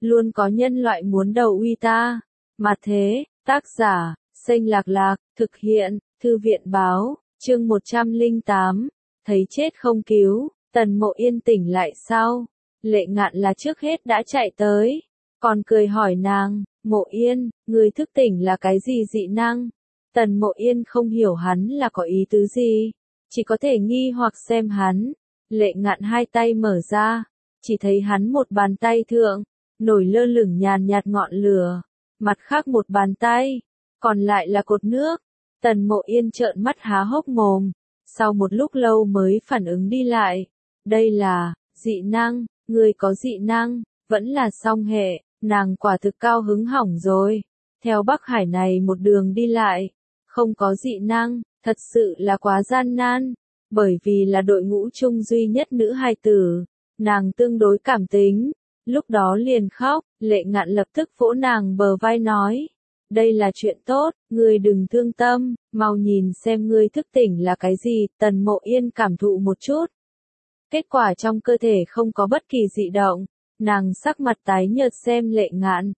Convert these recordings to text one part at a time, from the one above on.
luôn có nhân loại muốn đầu uy ta. Mà thế, tác giả, Xanh Lạc Lạc, thực hiện, Thư viện báo, chương 108, thấy chết không cứu, Tần Mộ Yên tỉnh lại sau. Lệ Ngạn là trước hết đã chạy tới, còn cười hỏi nàng, Mộ Yên, người thức tỉnh là cái gì dị năng? Tần Mộ Yên không hiểu hắn là có ý tứ gì, chỉ có thể nghi hoặc xem hắn. Lệ Ngạn hai tay mở ra, chỉ thấy hắn một bàn tay thượng, nổi lơ lửng nhàn nhạt ngọn lửa, mặt khác một bàn tay, còn lại là cột nước. Tần Mộ Yên trợn mắt há hốc mồm, sau một lúc lâu mới phản ứng đi lại. Đây là, dị năng, người có dị năng, vẫn là song hệ, nàng quả thực cao hứng hỏng rồi. Theo Bắc Hải này một đường đi lại, không có dị năng, thật sự là quá gian nan. Bởi vì là đội ngũ chung duy nhất nữ hài tử, nàng tương đối cảm tính, lúc đó liền khóc. Lệ Ngạn lập tức vỗ nàng bờ vai nói, đây là chuyện tốt, ngươi đừng thương tâm, mau nhìn xem ngươi thức tỉnh là cái gì. Tần Mộ Yên cảm thụ một chút, kết quả trong cơ thể không có bất kỳ dị động, nàng sắc mặt tái nhợt xem Lệ Ngạn,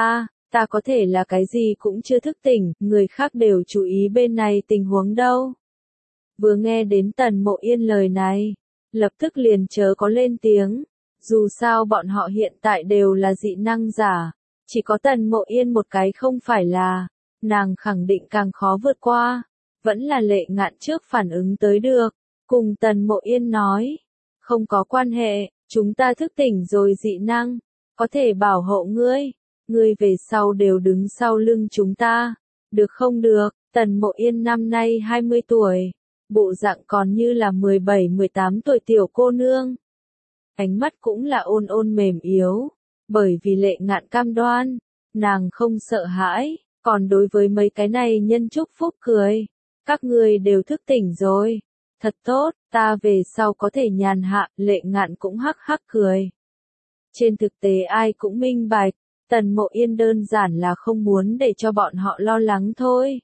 ta có thể là cái gì cũng chưa thức tỉnh, người khác đều chú ý bên này tình huống đâu. Vừa nghe đến Tần Mộ Yên lời này, lập tức liền chớ có lên tiếng, dù sao bọn họ hiện tại đều là dị năng giả, chỉ có Tần Mộ Yên một cái không phải là, nàng khẳng định càng khó vượt qua, vẫn là Lệ Ngạn trước phản ứng tới được, cùng Tần Mộ Yên nói, không có quan hệ, chúng ta thức tỉnh rồi dị năng, có thể bảo hộ ngươi về sau đều đứng sau lưng chúng ta, được không được? Tần Mộ Yên năm nay 20 tuổi, bộ dạng còn như là 17-18 tuổi tiểu cô nương. Ánh mắt cũng là ôn ôn mềm yếu, bởi vì Lệ Ngạn cam đoan, nàng không sợ hãi, còn đối với mấy cái này nhân chúc phúc cười, các ngươi đều thức tỉnh rồi, thật tốt, ta về sau có thể nhàn hạ. Lệ Ngạn cũng hắc hắc cười. Trên thực tế ai cũng minh bạch, Tần Mộ Yên đơn giản là không muốn để cho bọn họ lo lắng thôi.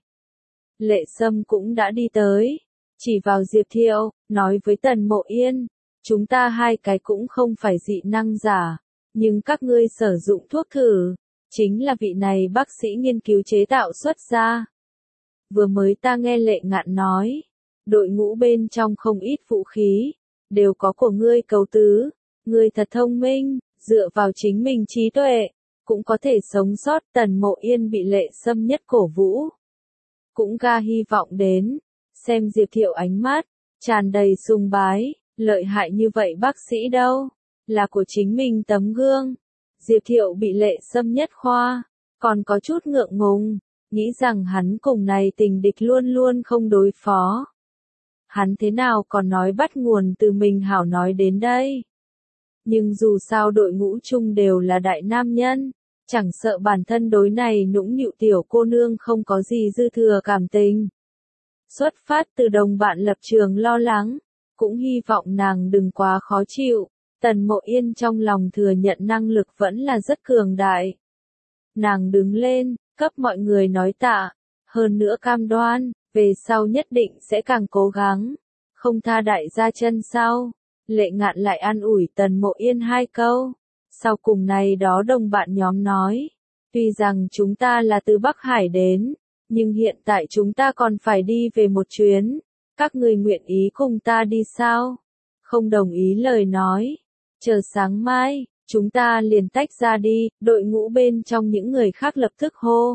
Lệ Sâm cũng đã đi tới, chỉ vào Diệp Thiệu, nói với Tần Mộ Yên, chúng ta hai cái cũng không phải dị năng giả, nhưng các ngươi sử dụng thuốc thử, chính là vị này bác sĩ nghiên cứu chế tạo xuất ra. Vừa mới ta nghe Lệ Ngạn nói, đội ngũ bên trong không ít vũ khí, đều có của ngươi cấu tứ, ngươi thật thông minh, dựa vào chính mình trí tuệ, cũng có thể sống sót. Tần Mộ Yên bị Lệ Sâm nhất cổ vũ, cũng ga hy vọng đến, xem Diệp Thiệu ánh mắt, tràn đầy sùng bái, lợi hại như vậy bác sĩ đâu, là của chính mình tấm gương. Diệp Thiệu bị Lệ Sâm nhất khoa, còn có chút ngượng ngùng, nghĩ rằng hắn cùng này tình địch luôn luôn không đối phó. Hắn thế nào còn nói bắt nguồn từ mình hảo nói đến đây. Nhưng dù sao đội ngũ chung đều là đại nam nhân, chẳng sợ bản thân đối này nũng nịu tiểu cô nương không có gì dư thừa cảm tình. Xuất phát từ đồng bạn lập trường lo lắng, cũng hy vọng nàng đừng quá khó chịu. Tần Mộ Yên trong lòng thừa nhận năng lực vẫn là rất cường đại. Nàng đứng lên, cấp mọi người nói tạ, hơn nữa cam đoan, về sau nhất định sẽ càng cố gắng, không tha đại gia chân sau. Lệ Ngạn lại an ủi Tần Mộ Yên hai câu, sau cùng này đó đồng bạn nhóm nói, tuy rằng chúng ta là từ Bắc Hải đến, nhưng hiện tại chúng ta còn phải đi về một chuyến, các người nguyện ý cùng ta đi sao? Không đồng ý lời nói, chờ sáng mai, chúng ta liền tách ra đi. Đội ngũ bên trong những người khác lập tức hô,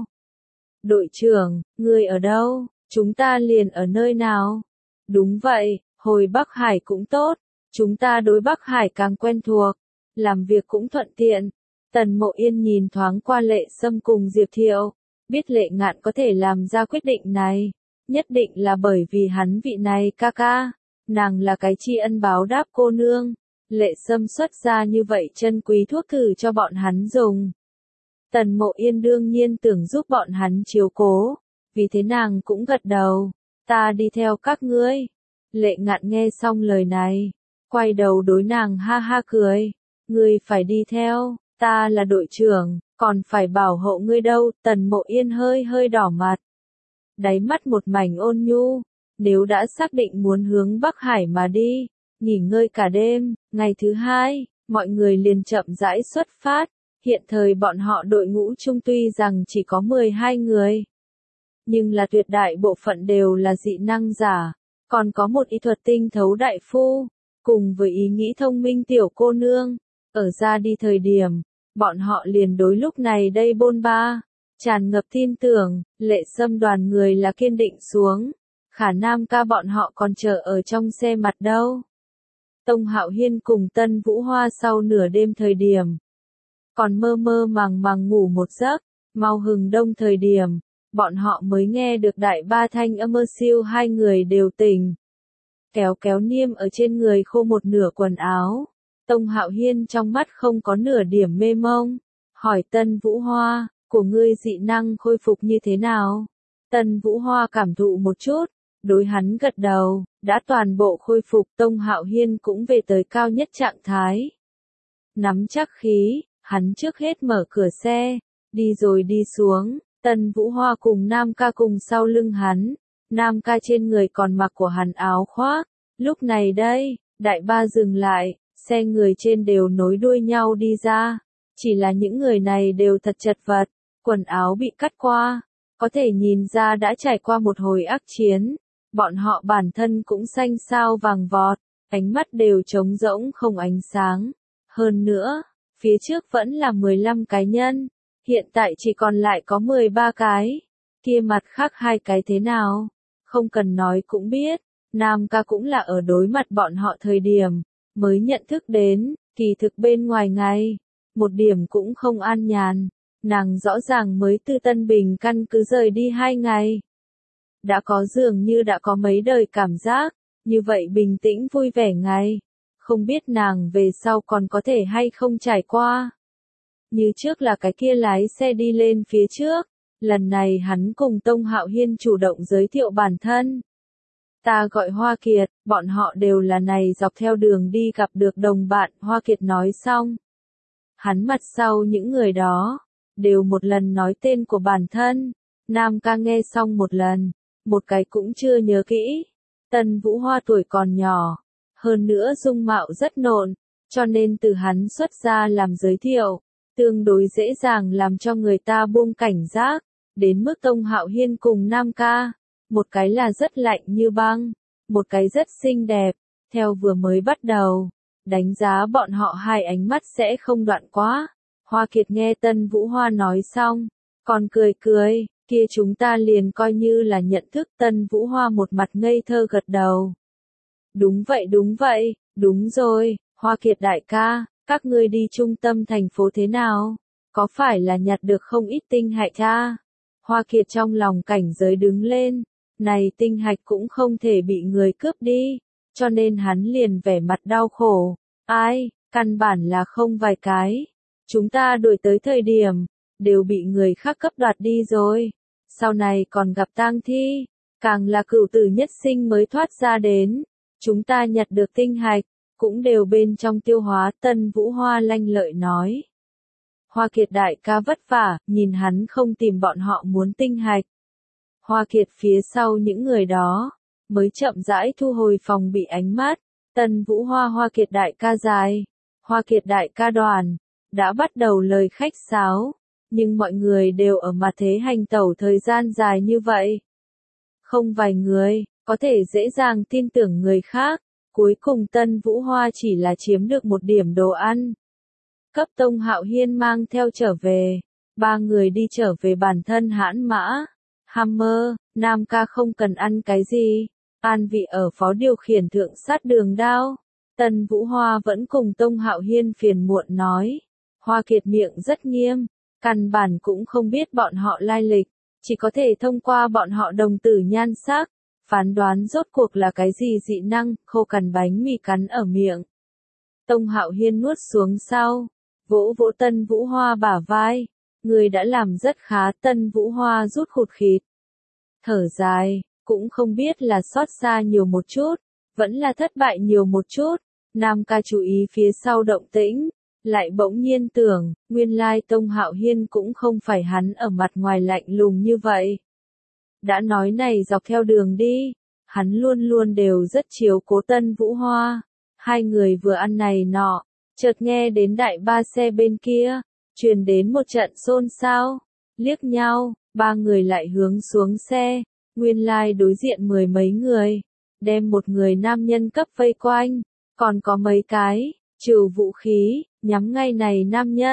đội trưởng, ngươi ở đâu? Chúng ta liền ở nơi nào? Đúng vậy, hồi Bắc Hải cũng tốt, chúng ta đối Bắc Hải càng quen thuộc, làm việc cũng thuận tiện. Tần Mộ Yên nhìn thoáng qua Lệ Sâm cùng Diệp Thiệu, biết Lệ Ngạn có thể làm ra quyết định này, nhất định là bởi vì hắn vị này ca ca, nàng là cái tri ân báo đáp cô nương. Lệ Sâm xuất ra như vậy chân quý thuốc thử cho bọn hắn dùng. Tần Mộ Yên đương nhiên tưởng giúp bọn hắn chiếu cố, vì thế nàng cũng gật đầu, ta đi theo các ngươi. Lệ Ngạn nghe xong lời này, quay đầu đối nàng ha ha cười, ngươi phải đi theo, ta là đội trưởng, còn phải bảo hộ ngươi đâu. Tần Mộ Yên hơi hơi đỏ mặt, đáy mắt một mảnh ôn nhu, nếu đã xác định muốn hướng Bắc Hải mà đi, nghỉ ngơi cả đêm. Ngày thứ hai, mọi người liền chậm rãi xuất phát, Hiện thời bọn họ đội ngũ chung tuy rằng chỉ có 12 người, nhưng là tuyệt đại bộ phận đều là dị năng giả, còn có một y thuật tinh thấu đại phu, cùng với ý nghĩ thông minh tiểu cô nương. Ở ra đi thời điểm, bọn họ liền đối lúc này đây bôn ba, tràn ngập tin tưởng, Lệ Sâm đoàn người là kiên định xuống. Khả Nam ca bọn họ còn chờ ở trong xe mặt đâu. Tông Hạo Hiên cùng Tân Vũ Hoa sau nửa đêm thời điểm, còn mơ mơ màng màng ngủ một giấc, mau hừng đông thời điểm, bọn họ mới nghe được đại ba thanh âm mơ siêu hai người đều tỉnh. Kéo kéo niêm ở trên người khô một nửa quần áo, Tông Hạo Hiên trong mắt không có nửa điểm mê mông, hỏi Tân Vũ Hoa, của ngươi dị năng khôi phục như thế nào? Tân Vũ Hoa cảm thụ một chút, đối hắn gật đầu, đã toàn bộ khôi phục. Tông Hạo Hiên cũng về tới cao nhất trạng thái. Nắm chắc khí, hắn trước hết mở cửa xe, đi rồi đi xuống, Tân Vũ Hoa cùng Nam ca cùng sau lưng hắn, Nam ca trên người còn mặc của hắn áo khoác. Lúc này đây, đại ba dừng lại, xe người trên đều nối đuôi nhau đi ra, chỉ là những người này đều thật chật vật, quần áo bị cắt qua, có thể nhìn ra đã trải qua một hồi ác chiến, bọn họ bản thân cũng xanh xao vàng vọt, ánh mắt đều trống rỗng không ánh sáng. Hơn nữa, phía trước vẫn là 15 cái nhân, hiện tại chỉ còn lại có 13 cái, kia mặt khác hai cái thế nào? Không cần nói cũng biết, Nam ca cũng là ở đối mặt bọn họ thời điểm, mới nhận thức đến, kỳ thực bên ngoài ngày, một điểm cũng không an nhàn, nàng rõ ràng mới từ Tân Bình căn cứ rời đi 2 ngày. Đã có dường như đã có mấy đời cảm giác, như vậy bình tĩnh vui vẻ ngày, không biết nàng về sau còn có thể hay không trải qua. Như trước là cái kia lái xe đi lên phía trước, lần này hắn cùng Tông Hạo Hiên chủ động giới thiệu bản thân. Ta gọi Hoa Kiệt, bọn họ đều là này dọc theo đường đi gặp được đồng bạn. Hoa Kiệt nói xong, hắn mặt sau những người đó, đều một lần nói tên của bản thân. Nam ca nghe xong một lần, một cái cũng chưa nhớ kỹ. Tân Vũ Hoa tuổi còn nhỏ, hơn nữa dung mạo rất nộn, cho nên từ hắn xuất ra làm giới thiệu, tương đối dễ dàng làm cho người ta buông cảnh giác. Đến mức Tông Hạo Hiên cùng Nam ca, một cái là rất lạnh như băng, một cái rất xinh đẹp, theo vừa mới bắt đầu, đánh giá bọn họ hai ánh mắt sẽ không đoạn quá. Hoa Kiệt nghe Tân Vũ Hoa nói xong, còn cười cười, kia chúng ta liền coi như là nhận thức. Tân Vũ Hoa một mặt ngây thơ gật đầu. Đúng vậy, đúng rồi, Hoa Kiệt đại ca, các ngươi đi trung tâm thành phố thế nào? Có phải là nhặt được không ít tinh hạch cha? Hoa Kiệt trong lòng cảnh giới đứng lên, này tinh hạch cũng không thể bị người cướp đi, cho nên hắn liền vẻ mặt đau khổ. Ai, căn bản là không vài cái. Chúng ta đuổi tới thời điểm, đều bị người khác cấp đoạt đi rồi. Sau này còn gặp tang thi, càng là cửu tử nhất sinh mới thoát ra đến. Chúng ta nhặt được tinh hạch, cũng đều bên trong tiêu hóa. Tân Vũ Hoa lanh lợi nói. Hoa Kiệt đại ca vất vả, nhìn hắn không tìm bọn họ muốn tinh hạch. Hoa Kiệt phía sau những người đó, mới chậm rãi thu hồi phòng bị ánh mắt. Tân Vũ Hoa Hoa Kiệt đại ca dài, Hoa Kiệt đại ca đoàn, đã bắt đầu lời khách sáo, nhưng mọi người đều ở mặt thế hành tẩu thời gian dài như vậy. Không vài người, có thể dễ dàng tin tưởng người khác, cuối cùng Tân Vũ Hoa chỉ là chiếm được một điểm đồ ăn. Cấp Tông Hạo Hiên mang theo trở về, 3 người đi trở về bản thân hãn mã. Hammer, Nam ca không cần ăn cái gì, an vị ở phó điều khiển thượng sát đường đao. Tân Vũ Hoa vẫn cùng Tông Hạo Hiên phiền muộn nói. Hoa Kiệt miệng rất nghiêm, căn bản cũng không biết bọn họ lai lịch, chỉ có thể thông qua bọn họ đồng tử nhan sắc, phán đoán rốt cuộc là cái gì dị năng. Khô cằn bánh mì cắn ở miệng. Tông Hạo Hiên nuốt xuống sau, vỗ vỗ Tân Vũ Hoa bả vai. Người đã làm rất khá. Tân Vũ Hoa rút khụt khịt, thở dài, cũng không biết là xót xa nhiều một chút, vẫn là thất bại nhiều một chút. Nam ca chú ý phía sau động tĩnh, lại bỗng nhiên tưởng, nguyên lai Tông Hạo Hiên cũng không phải hắn ở mặt ngoài lạnh lùng như vậy. Đã nói này dọc theo đường đi, hắn luôn luôn đều rất chiếu cố Tân Vũ Hoa. Hai người vừa ăn này nọ, chợt nghe đến đại ba xe bên kia, truyền đến một trận xôn xao, liếc nhau, ba người lại hướng xuống xe, nguyên lai đối diện mười mấy người, đem một người nam nhân cấp vây quanh, còn có mấy cái, trừ vũ khí, nhắm ngay này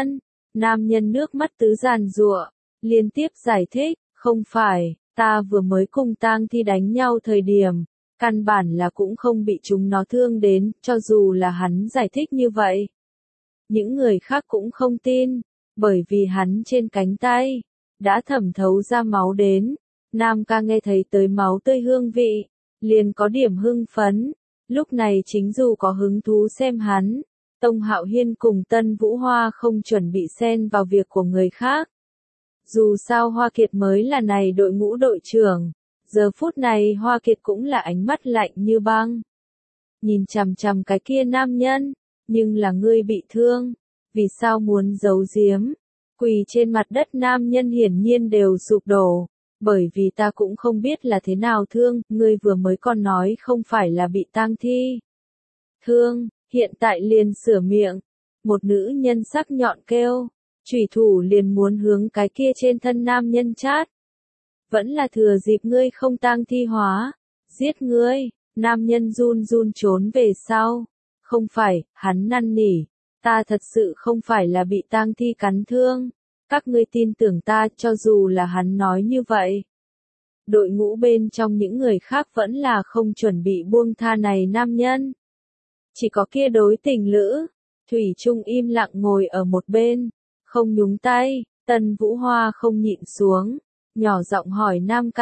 nam nhân nước mắt tứ giàn giụa, liên tiếp giải thích, không phải, ta vừa mới cùng tang thi đánh nhau thời điểm, căn bản là cũng không bị chúng nó thương đến, cho dù là hắn giải thích như vậy. Những người khác cũng không tin, bởi vì hắn trên cánh tay, đã thẩm thấu ra máu đến, Nam ca nghe thấy tới máu tươi hương vị, liền có điểm hưng phấn, lúc này chính dù có hứng thú xem hắn, Tông Hạo Hiên cùng Tân Vũ Hoa không chuẩn bị xen vào việc của người khác. Dù sao Hoa Kiệt mới là này đội ngũ đội trưởng, giờ phút này Hoa Kiệt cũng là ánh mắt lạnh như băng. Nhìn chằm chằm cái kia nam nhân, nhưng là ngươi bị thương, vì sao muốn giấu giếm? Quỳ trên mặt đất nam nhân hiển nhiên đều sụp đổ, bởi vì ta cũng không biết là thế nào thương, ngươi vừa mới còn nói không phải là bị tang thi. Thương, hiện tại liền sửa miệng, một nữ nhân sắc nhọn kêu, chủy thủ liền muốn hướng cái kia trên thân nam nhân chát. Vẫn là thừa dịp ngươi không tang thi hóa, giết ngươi, nam nhân run run trốn về sau. Không phải, hắn năn nỉ, ta thật sự không phải là bị tang thi cắn thương, các ngươi tin tưởng ta cho dù là hắn nói như vậy. Đội ngũ bên trong những người khác vẫn là không chuẩn bị buông tha này nam nhân. Chỉ có kia đối tình lữ, Thủy Trung im lặng ngồi ở một bên, không nhúng tay, Tân Vũ Hoa không nhịn xuống, nhỏ giọng hỏi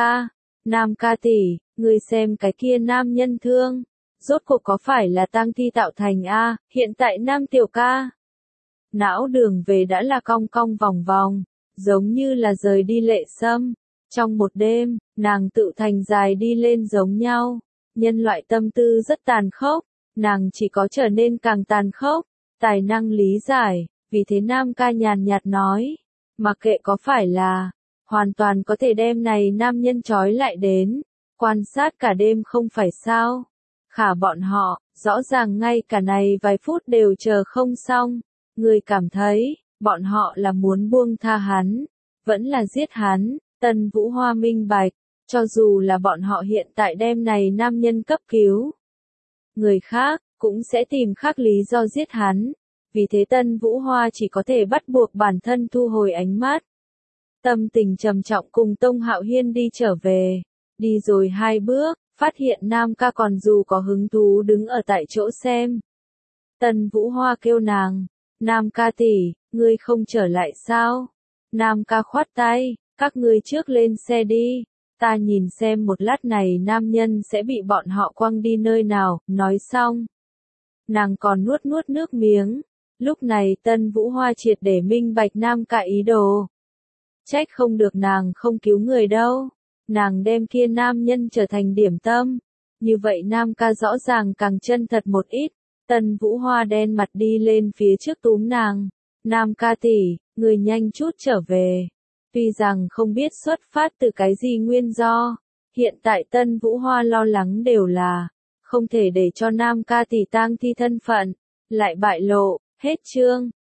Nam ca tỷ, ngươi xem cái kia nam nhân thương, rốt cuộc có phải là tang thi tạo thành a? Hiện tại Nam tiểu ca, não đường về đã là cong cong vòng vòng, giống như là rời đi lệ sâm, trong một đêm, nàng tự thành dài đi lên giống nhau, nhân loại tâm tư rất tàn khốc, nàng chỉ có trở nên càng tàn khốc, tài năng lý giải, vì thế Nam ca nhàn nhạt nói, mặc kệ có phải là, hoàn toàn có thể đem này nam nhân trói lại đến, quan sát cả đêm không phải sao, khả bọn họ, rõ ràng ngay cả này vài phút đều chờ không xong, người cảm thấy, bọn họ là muốn buông tha hắn, vẫn là giết hắn, Tân Vũ Hoa minh bạch, cho dù là bọn họ hiện tại đem này nam nhân cấp cứu. Người khác, cũng sẽ tìm khác lý do giết hắn, vì thế Tân Vũ Hoa chỉ có thể bắt buộc bản thân thu hồi ánh mắt. Tâm tình trầm trọng cùng Tông Hạo Hiên đi trở về, đi rồi 2 bước, phát hiện Nam ca còn dù có hứng thú đứng ở tại chỗ xem. Tân Vũ Hoa kêu nàng, Nam ca tỷ, ngươi không trở lại sao? Nam ca khoát tay, các ngươi trước lên xe đi, ta nhìn xem một lát này nam nhân sẽ bị bọn họ quăng đi nơi nào, nói xong. Nàng còn nuốt nước miếng, lúc này Tân Vũ Hoa triệt để minh bạch Nam ca ý đồ. Trách không được nàng không cứu người đâu, nàng đem kia nam nhân trở thành điểm tâm, như vậy Nam ca rõ ràng càng chân thật một ít. Tân Vũ Hoa đen mặt đi lên phía trước túm nàng, Nam ca tỷ, người nhanh chút trở về. Tuy rằng không biết xuất phát từ cái gì nguyên do, hiện tại Tân Vũ Hoa lo lắng đều là, không thể để cho Nam ca tỷ tang thi thân phận, lại bại lộ, hết chương.